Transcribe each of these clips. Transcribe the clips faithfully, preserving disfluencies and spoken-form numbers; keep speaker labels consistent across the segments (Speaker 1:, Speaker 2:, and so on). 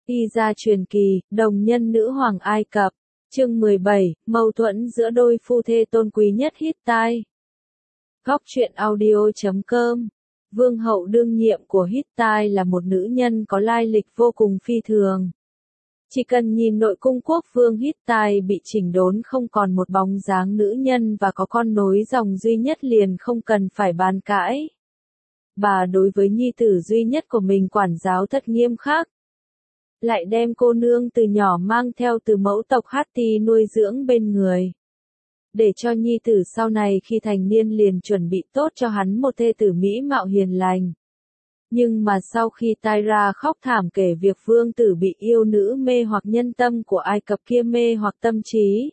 Speaker 1: Y gia truyền kỳ, đồng nhân nữ hoàng Ai Cập. Chương mười bảy, mâu thuẫn giữa đôi phu thê tôn quý nhất Hittite. Góc truyện audio chấm com. Vương hậu đương nhiệm của Hittite là một nữ nhân có lai lịch vô cùng phi thường. Chỉ cần nhìn nội cung quốc vương Hittite bị chỉnh đốn không còn một bóng dáng nữ nhân và có con nối dòng duy nhất liền không cần phải bàn cãi. Bà đối với nhi tử duy nhất của mình quản giáo thật nghiêm khắc. Lại đem cô nương từ nhỏ mang theo từ mẫu tộc Hatti nuôi dưỡng bên người. Để cho nhi tử sau này khi thành niên liền chuẩn bị tốt cho hắn một thê tử mỹ mạo hiền lành. Nhưng mà sau khi Tyra khóc thảm kể việc vương tử bị yêu nữ mê hoặc nhân tâm của Ai Cập kia mê hoặc tâm trí.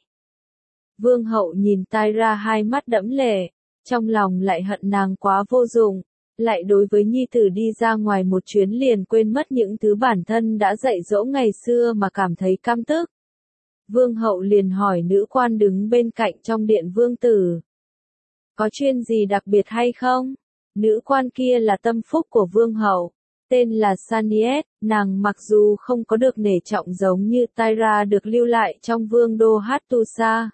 Speaker 1: Vương hậu nhìn Tyra hai mắt đẫm lệ, trong lòng lại hận nàng quá vô dụng. Lại đối với nhi tử đi ra ngoài một chuyến liền quên mất những thứ bản thân đã dạy dỗ ngày xưa mà cảm thấy căm tức. Vương hậu liền hỏi nữ quan đứng bên cạnh trong điện vương tử. Có chuyện gì đặc biệt hay không? Nữ quan kia là tâm phúc của vương hậu, tên là Saniet, nàng mặc dù không có được nể trọng giống như Tyra được lưu lại trong vương đô Hattusa.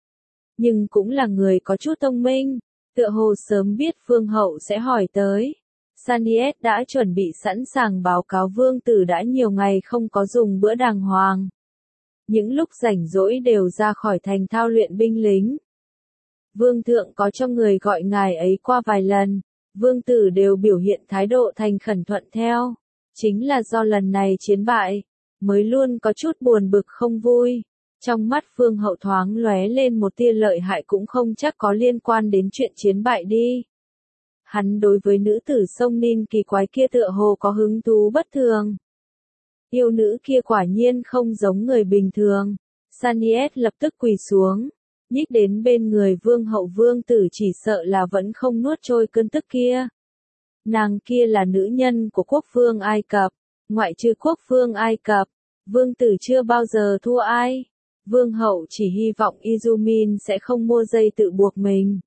Speaker 1: Nhưng cũng là người có chút thông minh. Tựa hồ sớm biết vương hậu sẽ hỏi tới. Saniet đã chuẩn bị sẵn sàng báo cáo vương tử đã nhiều ngày không có dùng bữa đàng hoàng. Những lúc rảnh rỗi đều ra khỏi thành thao luyện binh lính. Vương thượng có cho người gọi ngài ấy qua vài lần, vương tử đều biểu hiện thái độ thành khẩn thuận theo. Chính là do lần này chiến bại, mới luôn có chút buồn bực không vui. Trong mắt vương hậu thoáng lóe lên một tia lợi hại cũng không chắc có liên quan đến chuyện chiến bại đi. Hắn đối với nữ tử sông Ninh kỳ quái kia tựa hồ có hứng thú bất thường. Yêu nữ kia quả nhiên không giống người bình thường. Saniet lập tức quỳ xuống, nhích đến bên người vương hậu vương tử chỉ sợ là vẫn không nuốt trôi cơn tức kia. Nàng kia là nữ nhân của quốc vương Ai Cập, ngoại trừ quốc vương Ai Cập, vương tử chưa bao giờ thua ai. Vương hậu chỉ hy vọng Izumin sẽ không mua dây tự buộc mình.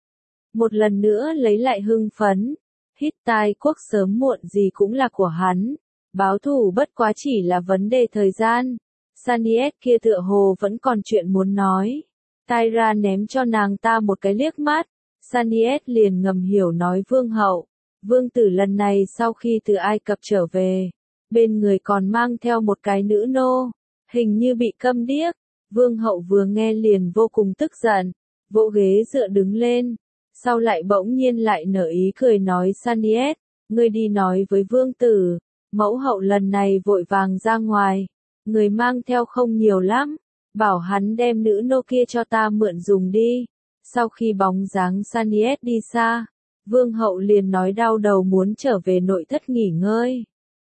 Speaker 1: Một lần nữa lấy lại hưng phấn. Hittite quốc sớm muộn gì cũng là của hắn. Báo thù bất quá chỉ là vấn đề thời gian. Saniet kia tựa hồ vẫn còn chuyện muốn nói. Tyra ném cho nàng ta một cái liếc mắt. Saniet liền ngầm hiểu nói vương hậu. Vương tử lần này sau khi từ Ai Cập trở về, bên người còn mang theo một cái nữ nô. Hình như bị câm điếc. Vương hậu vừa nghe liền vô cùng tức giận, vỗ ghế dựa đứng lên, sau lại bỗng nhiên lại nở ý cười nói Saniet, ngươi đi nói với vương tử, mẫu hậu lần này vội vàng ra ngoài, người mang theo không nhiều lắm, bảo hắn đem nữ nô kia cho ta mượn dùng đi. Sau khi bóng dáng Saniet đi xa, vương hậu liền nói đau đầu muốn trở về nội thất nghỉ ngơi.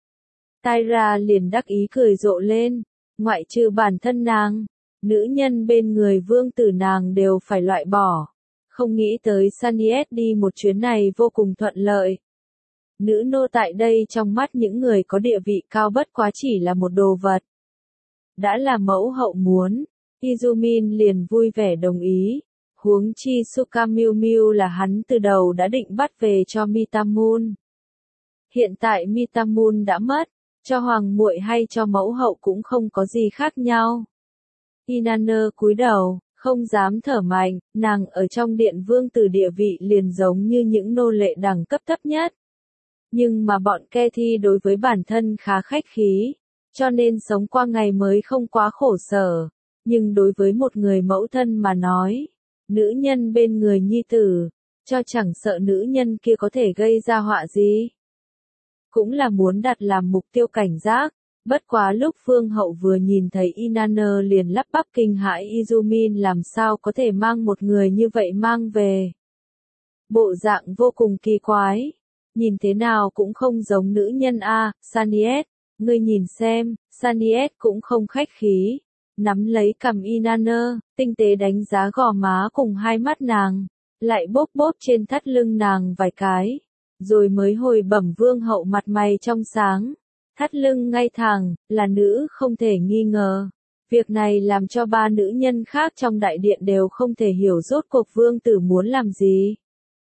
Speaker 1: Tyra liền đắc ý cười rộ lên, ngoại trừ bản thân nàng. Nữ nhân bên người vương tử nàng đều phải loại bỏ. Không nghĩ tới Saniet đi một chuyến này vô cùng thuận lợi. Nữ nô tại đây trong mắt những người có địa vị cao bất quá chỉ là một đồ vật. Đã là mẫu hậu muốn, Izumin liền vui vẻ đồng ý. Huống chi Sukamilmiu là hắn từ đầu đã định bắt về cho Mitamun. Hiện tại Mitamun đã mất, cho hoàng muội hay cho mẫu hậu cũng không có gì khác nhau. Inanna cúi đầu, không dám thở mạnh, nàng ở trong điện vương tử địa vị liền giống như những nô lệ đẳng cấp thấp nhất. Nhưng mà bọn Kethi đối với bản thân khá khách khí, cho nên sống qua ngày mới không quá khổ sở. Nhưng đối với một người mẫu thân mà nói, nữ nhân bên người nhi tử, cho chẳng sợ nữ nhân kia có thể gây ra họa gì. Cũng là muốn đặt làm mục tiêu cảnh giác. Bất quá lúc vương hậu vừa nhìn thấy Inanna liền lắp bắp kinh hãi Izumin làm sao có thể mang một người như vậy mang về. Bộ dạng vô cùng kỳ quái. Nhìn thế nào cũng không giống nữ nhân a. Saniet, ngươi nhìn xem, Saniet cũng không khách khí. Nắm lấy cằm Inanna, tinh tế đánh giá gò má cùng hai mắt nàng, lại bóp bóp trên thắt lưng nàng vài cái. Rồi mới hồi bẩm vương hậu mặt mày trong sáng. Thắt lưng ngay thẳng, là nữ không thể nghi ngờ. Việc này làm cho ba nữ nhân khác trong đại điện đều không thể hiểu rốt cuộc vương tử muốn làm gì.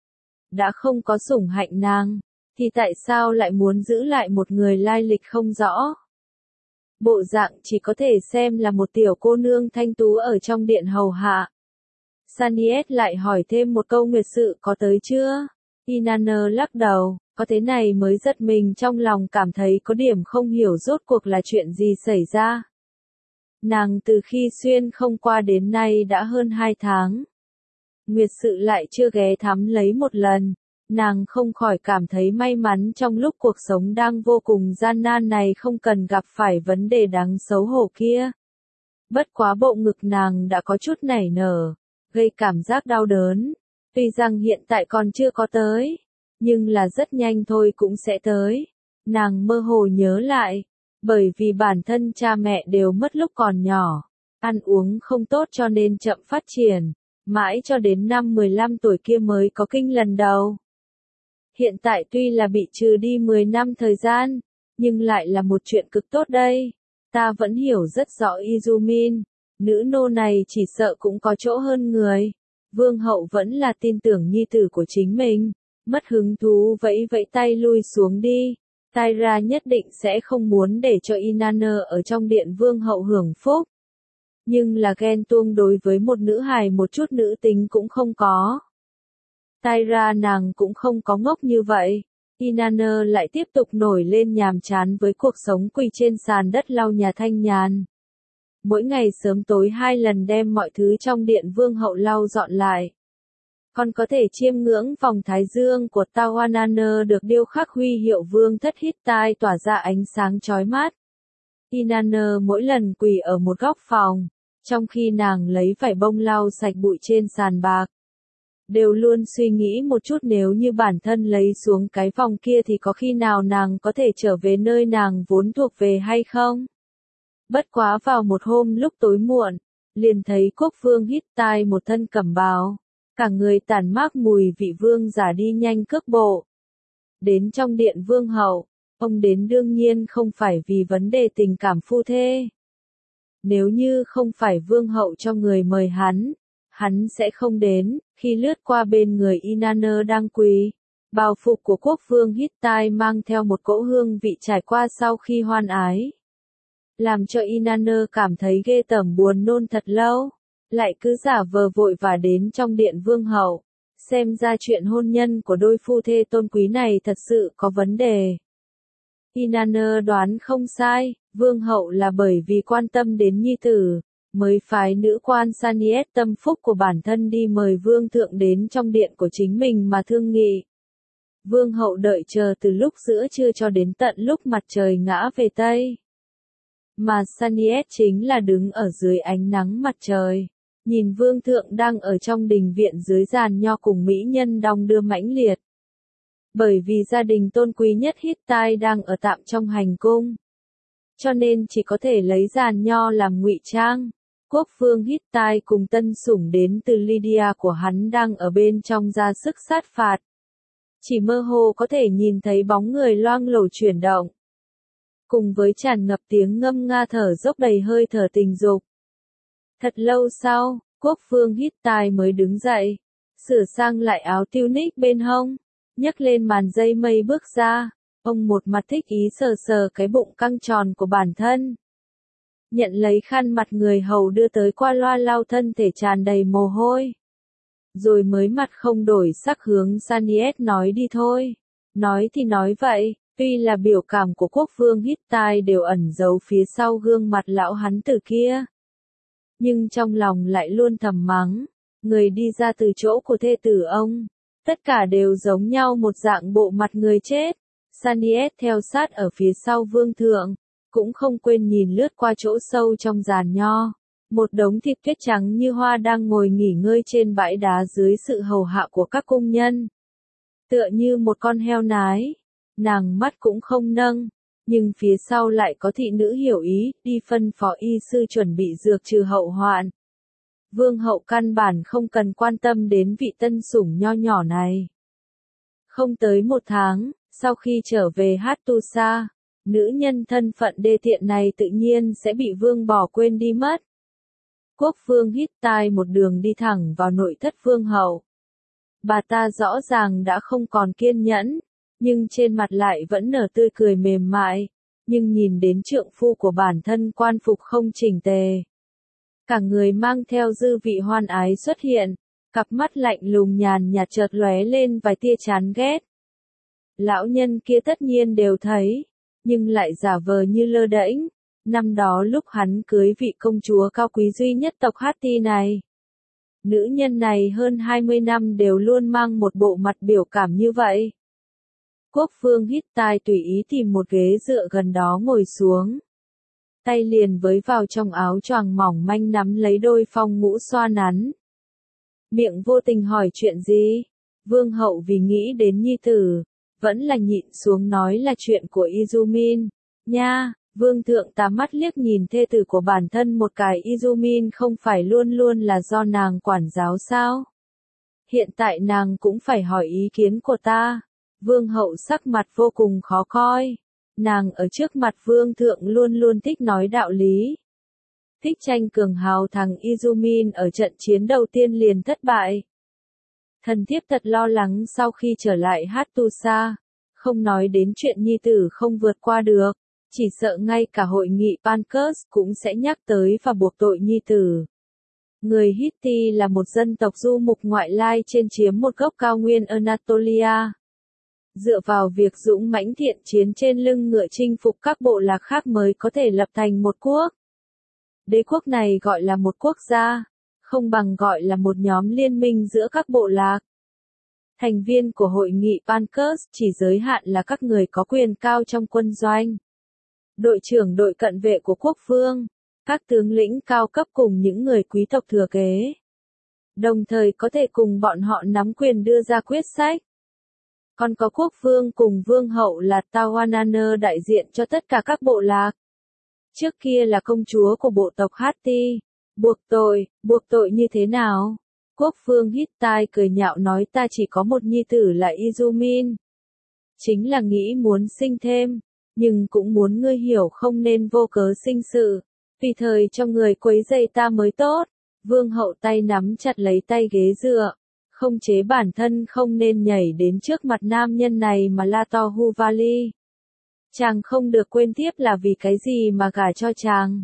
Speaker 1: Đã không có sủng hạnh nàng, thì tại sao lại muốn giữ lại một người lai lịch không rõ? bộ dạng chỉ có thể xem là một tiểu cô nương thanh tú ở trong điện hầu hạ. Saniet lại hỏi thêm một câu nguyệt sự có tới chưa? Inanna lắc đầu, có thế này mới giật mình trong lòng cảm thấy có điểm không hiểu rốt cuộc là chuyện gì xảy ra. Nàng từ khi xuyên không qua đến nay đã hơn hai tháng. Nguyệt sự lại chưa ghé thăm lấy một lần. Nàng không khỏi cảm thấy may mắn trong lúc cuộc sống đang vô cùng gian nan này không cần gặp phải vấn đề đáng xấu hổ kia. Bất quá bộ ngực nàng đã có chút nảy nở, gây cảm giác đau đớn. Tuy rằng hiện tại còn chưa có tới, nhưng là rất nhanh thôi cũng sẽ tới. Nàng mơ hồ nhớ lại, bởi vì bản thân cha mẹ đều mất lúc còn nhỏ, ăn uống không tốt cho nên chậm phát triển, mãi cho đến năm mười lăm tuổi kia mới có kinh lần đầu. Hiện tại tuy là bị trừ đi mười năm thời gian, nhưng lại là một chuyện cực tốt đây. Ta vẫn hiểu rất rõ Izumin, nữ nô này chỉ sợ cũng có chỗ hơn người. Vương hậu vẫn là tin tưởng nhi tử của chính mình, mất hứng thú vẫy vẫy tay lui xuống đi. Taira nhất định sẽ không muốn để cho Inanna ở trong điện vương hậu hưởng phúc. Nhưng là ghen tuông đối với một nữ hài một chút nữ tính cũng không có. Taira nàng cũng không có ngốc như vậy. Inanna lại tiếp tục nổi lên nhàm chán với cuộc sống quỳ trên sàn đất lau nhà thanh nhàn. Mỗi ngày sớm tối hai lần đem mọi thứ trong điện vương hậu lau dọn lại. Còn có thể chiêm ngưỡng vòng thái dương của Tawanana được điêu khắc huy hiệu vương thất Hittite tỏa ra ánh sáng chói mắt. Inanna mỗi lần quỳ ở một góc phòng, trong khi nàng lấy vải bông lau sạch bụi trên sàn bạc. Đều luôn suy nghĩ một chút nếu như bản thân lấy xuống cái vòng kia thì có khi nào nàng có thể trở về nơi nàng vốn thuộc về hay không? Bất quá vào một hôm lúc tối muộn, liền thấy quốc vương Hittite một thân cẩm bào, cả người tản mát mùi vị vương giả đi nhanh cước bộ. Đến trong điện vương hậu, ông đến đương nhiên không phải vì vấn đề tình cảm phu thê. Nếu như không phải vương hậu cho người mời hắn, hắn sẽ không đến. Khi lướt qua bên người Inanna đang quỳ, bào phục của quốc vương Hittite mang theo một cỗ hương vị trải qua sau khi hoan ái. Làm cho Inanna cảm thấy ghê tởm buồn nôn thật lâu, lại cứ giả vờ vội và đến trong điện vương hậu. Xem ra chuyện hôn nhân của đôi phu thê tôn quý này thật sự có vấn đề. Inanna đoán không sai, vương hậu là bởi vì quan tâm đến nhi tử, mới phái nữ quan Saniet tâm phúc của bản thân đi mời vương thượng đến trong điện của chính mình mà thương nghị. Vương hậu đợi chờ từ lúc giữa trưa cho đến tận lúc mặt trời ngã về Tây. Mà Saniet chính là đứng ở dưới ánh nắng mặt trời, nhìn vương thượng đang ở trong đình viện dưới giàn nho cùng mỹ nhân đong đưa mãnh liệt. Bởi vì gia đình tôn quý nhất Hittite đang ở tạm trong hành cung, cho nên chỉ có thể lấy giàn nho làm ngụy trang. Quốc vương Hittite cùng tân sủng đến từ Lydia của hắn đang ở bên trong ra sức sát phạt. Chỉ mơ hồ có thể nhìn thấy bóng người loang lổ chuyển động. Cùng với tràn ngập tiếng ngâm nga thở dốc đầy hơi thở tình dục. Thật lâu sau, quốc vương Hittite mới đứng dậy, sửa sang lại áo tunic bên hông, nhấc lên màn dây mây bước ra. Ông một mặt thích ý sờ sờ cái bụng căng tròn của bản thân. Nhận lấy khăn mặt người hầu đưa tới qua loa lau thân thể tràn đầy mồ hôi. Rồi mới mặt không đổi sắc hướng Saniet nói đi thôi. Nói thì nói vậy, tuy là biểu cảm của quốc vương Hittite đều ẩn giấu phía sau gương mặt lão hắn tử kia. Nhưng trong lòng lại luôn thầm mắng, người đi ra từ chỗ của thê tử ông. Tất cả đều giống nhau một dạng bộ mặt người chết. Saniet theo sát ở phía sau vương thượng, cũng không quên nhìn lướt qua chỗ sâu trong giàn nho. Một đống thịt tuyết trắng như hoa đang ngồi nghỉ ngơi trên bãi đá dưới sự hầu hạ của các cung nhân. Tựa như một con heo nái, nàng mắt cũng không nâng, nhưng phía sau lại có thị nữ hiểu ý, đi phân phó y sư chuẩn bị dược trừ hậu hoạn. Vương hậu căn bản không cần quan tâm đến vị tân sủng nho nhỏ này. Không tới một tháng, sau khi trở về Hattusa, nữ nhân thân phận đê tiện này tự nhiên sẽ bị vương bỏ quên đi mất. Quốc vương Hittite một đường đi thẳng vào nội thất vương hậu. Bà ta rõ ràng đã không còn kiên nhẫn, nhưng trên mặt lại vẫn nở tươi cười mềm mại, nhưng nhìn đến trượng phu của bản thân quan phục không chỉnh tề. Cả người mang theo dư vị hoan ái xuất hiện, cặp mắt lạnh lùng nhàn nhạt chợt lóe lên vài tia chán ghét. Lão nhân kia tất nhiên đều thấy, nhưng lại giả vờ như lơ đễnh. Năm đó lúc hắn cưới vị công chúa cao quý duy nhất tộc Hatti này. Nữ nhân này hơn hai mươi năm đều luôn mang một bộ mặt biểu cảm như vậy. Quốc vương Hittite tùy ý tìm một ghế dựa gần đó ngồi xuống. Tay liền với vào trong áo choàng mỏng manh nắm lấy đôi phong ngũ xoa nắn. Miệng vô tình hỏi chuyện gì? Vương hậu vì nghĩ đến nhi tử, vẫn là nhịn xuống nói là chuyện của Izumin. Nha, vương thượng tá mắt liếc nhìn thê tử của bản thân một cái, Izumin không phải luôn luôn là do nàng quản giáo sao? Hiện tại nàng cũng phải hỏi ý kiến của ta. Vương hậu sắc mặt vô cùng khó coi. Nàng ở trước mặt vương thượng luôn luôn thích nói đạo lý. Thích tranh cường hào thằng Izumin ở trận chiến đầu tiên liền thất bại. Thần thiếp thật lo lắng sau khi trở lại Hattusa, không nói đến chuyện nhi tử không vượt qua được, chỉ sợ ngay cả hội nghị Pancus cũng sẽ nhắc tới và buộc tội nhi tử. Người Hitti là một dân tộc du mục ngoại lai trên chiếm một gốc cao nguyên Anatolia. Dựa vào việc dũng mãnh thiện chiến trên lưng ngựa chinh phục các bộ lạc khác mới có thể lập thành một quốc. Đế quốc này gọi là một quốc gia, không bằng gọi là một nhóm liên minh giữa các bộ lạc. Thành viên của hội nghị Pancus chỉ giới hạn là các người có quyền cao trong quân doanh. Đội trưởng đội cận vệ của quốc vương, các tướng lĩnh cao cấp cùng những người quý tộc thừa kế. Đồng thời có thể cùng bọn họ nắm quyền đưa ra quyết sách. Còn có quốc vương cùng vương hậu là Tawananner đại diện cho tất cả các bộ lạc. Trước kia là công chúa của bộ tộc Hatti. Buộc tội, buộc tội như thế nào? Quốc vương Hittite cười nhạo nói ta chỉ có một nhi tử là Izumin. Chính là nghĩ muốn sinh thêm, nhưng cũng muốn ngươi hiểu không nên vô cớ sinh sự, tùy thời cho người quấy rầy ta mới tốt. Vương hậu tay nắm chặt lấy tay ghế dựa, không chế bản thân không nên nhảy đến trước mặt nam nhân này mà la to Huvali. Chàng không được quên tiếp là vì cái gì mà gả cho chàng.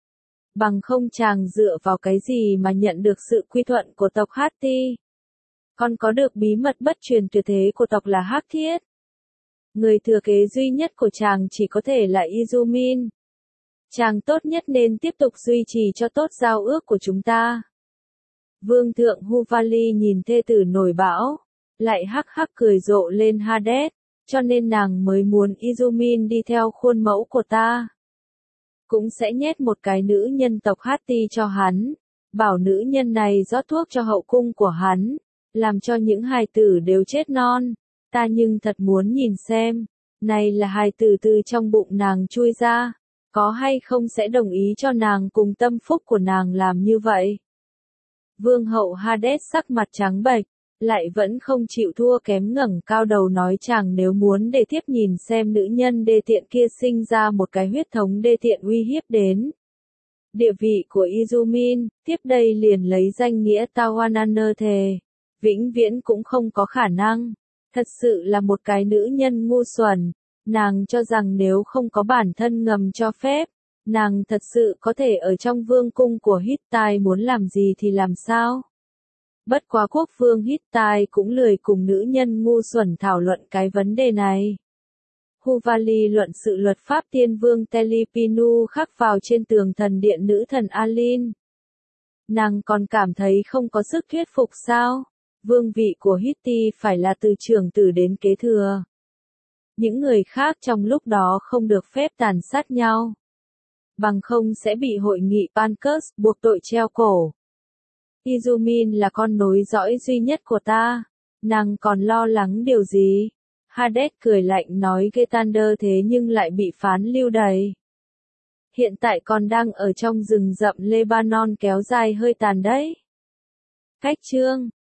Speaker 1: Bằng không chàng dựa vào cái gì mà nhận được sự quy thuận của tộc Hatti. Còn có được bí mật bất truyền tuyệt thế của tộc là Hắc Thiết. Người thừa kế duy nhất của chàng chỉ có thể là Izumin. Chàng tốt nhất nên tiếp tục duy trì cho tốt giao ước của chúng ta. Vương thượng Huvali nhìn thê tử nổi bão, lại hắc hắc cười rộ lên Hades, cho nên nàng mới muốn Izumin đi theo khuôn mẫu của ta. Cũng sẽ nhét một cái nữ nhân tộc Hatti cho hắn, bảo nữ nhân này rót thuốc cho hậu cung của hắn, làm cho những hài tử đều chết non. Ta nhưng thật muốn nhìn xem, này là hài tử từ trong bụng nàng chui ra, có hay không sẽ đồng ý cho nàng cùng tâm phúc của nàng làm như vậy. Vương hậu Hades sắc mặt trắng bệch, lại vẫn không chịu thua kém ngẩng cao đầu nói chàng nếu muốn để tiếp nhìn xem nữ nhân đê tiện kia sinh ra một cái huyết thống đê tiện uy hiếp đến địa vị của Izumin, tiếp đây liền lấy danh nghĩa Tawananner thề, vĩnh viễn cũng không có khả năng. Thật sự là một cái nữ nhân ngu xuẩn, nàng cho rằng nếu không có bản thân ngầm cho phép, nàng thật sự có thể ở trong vương cung của Hittite muốn làm gì thì làm sao. Bất quá quốc vương Hittite cũng lười cùng nữ nhân ngu xuẩn thảo luận cái vấn đề này. Huvali luận sự luật pháp tiên vương Telipinu khắc vào trên tường thần điện nữ thần Alin. Nàng còn cảm thấy không có sức thuyết phục sao? Vương vị của Hitti phải là từ trưởng tử đến kế thừa. Những người khác trong lúc đó không được phép tàn sát nhau. Bằng không sẽ bị hội nghị Pancus buộc tội treo cổ. Izumin là con nối dõi duy nhất của ta. Nàng còn lo lắng điều gì? Hades cười lạnh nói Getander thế nhưng lại bị phán lưu đày. Hiện tại còn đang ở trong rừng rậm Lebanon kéo dài hơi tàn đấy. Cách chương